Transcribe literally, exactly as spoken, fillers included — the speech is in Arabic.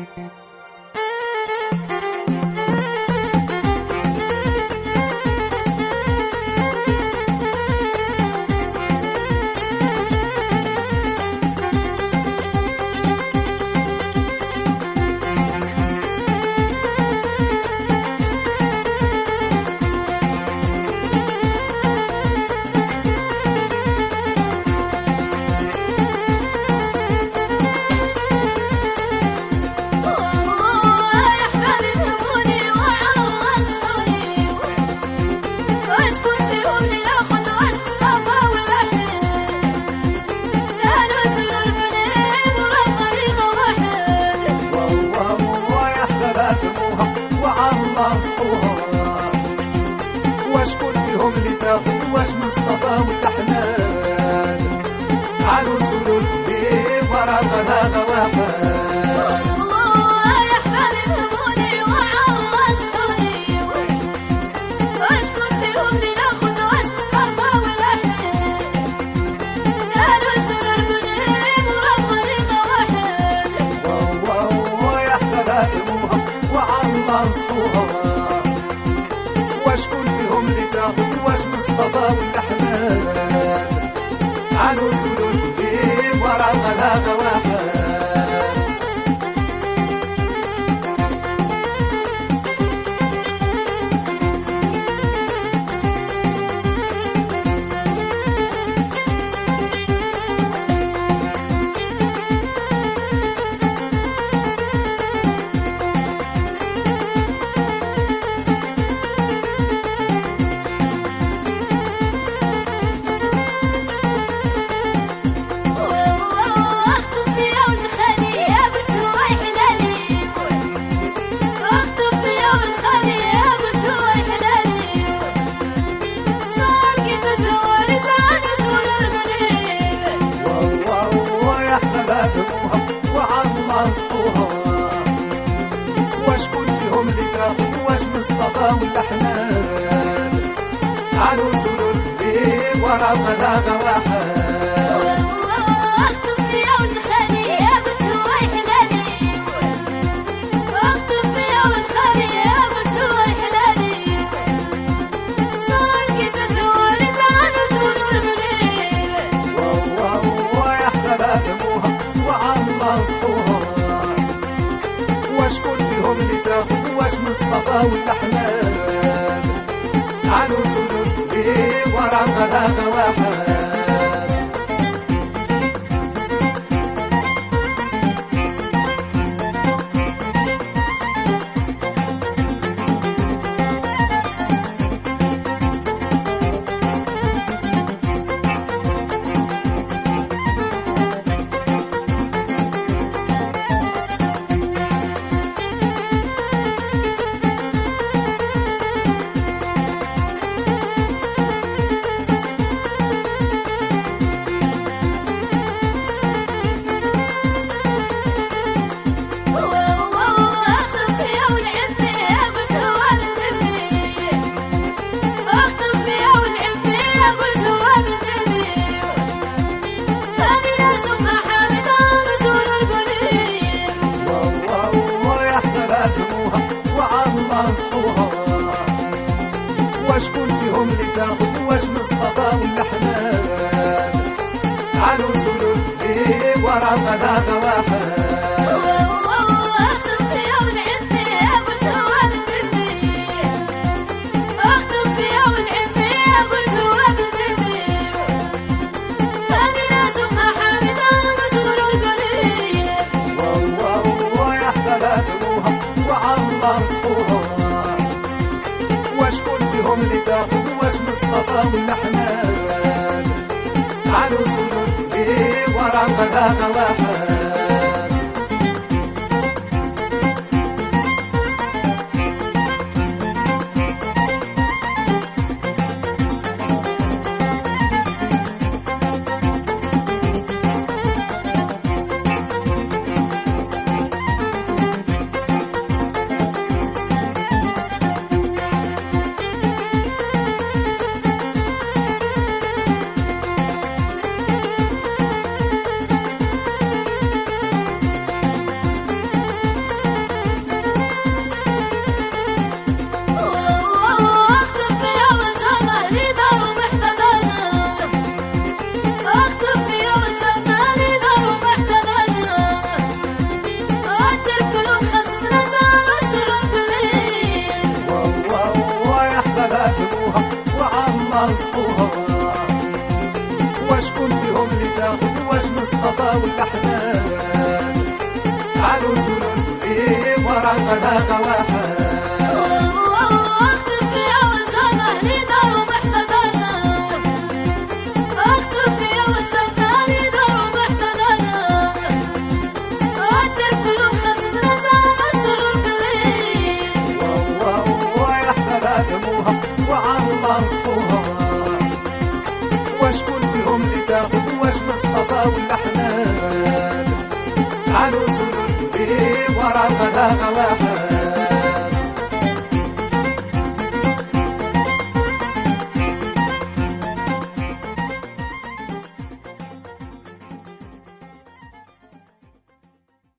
وشكون فيهم اللي تاخذ؟ واش مصطفى ولا حنان؟ تعالوا نسولوا البيب ورا غلا واحد. وشكون فيهم اللي تاخذ؟ واش مصطفى ولا حنان؟ تعالوا نسولوا البيب ورا غلا واحد. وشكون فيهم اللي تاخذ؟ واش مصطفى ولا حنان؟ تعالوا نسولوا البيب ورا غلا واحد. وشكون فيهم اللي تاخذ؟ واش مصطفى ولا حنان؟ تعالوا نسولوا البيب ورا غلا واحد. وشكون فيهم اللي تاخذ؟ واش مصطفى ولا حنان؟ تعالوا نسولوا البيب ورا غلا واحد. وشكون فيهم اللي تاخذ؟ واش مصطفى ولا حنان؟ تعالوا نسولوا البيب ورا غلا واحد. مصطفى ولا حنان تعالوا سولوا الكبير ورا الغلاغة واحد وشكون فيهم اللي تاخد واش مصطفى ولا حنان تعالوا سولوا الكبير ورا الغلاغة واحد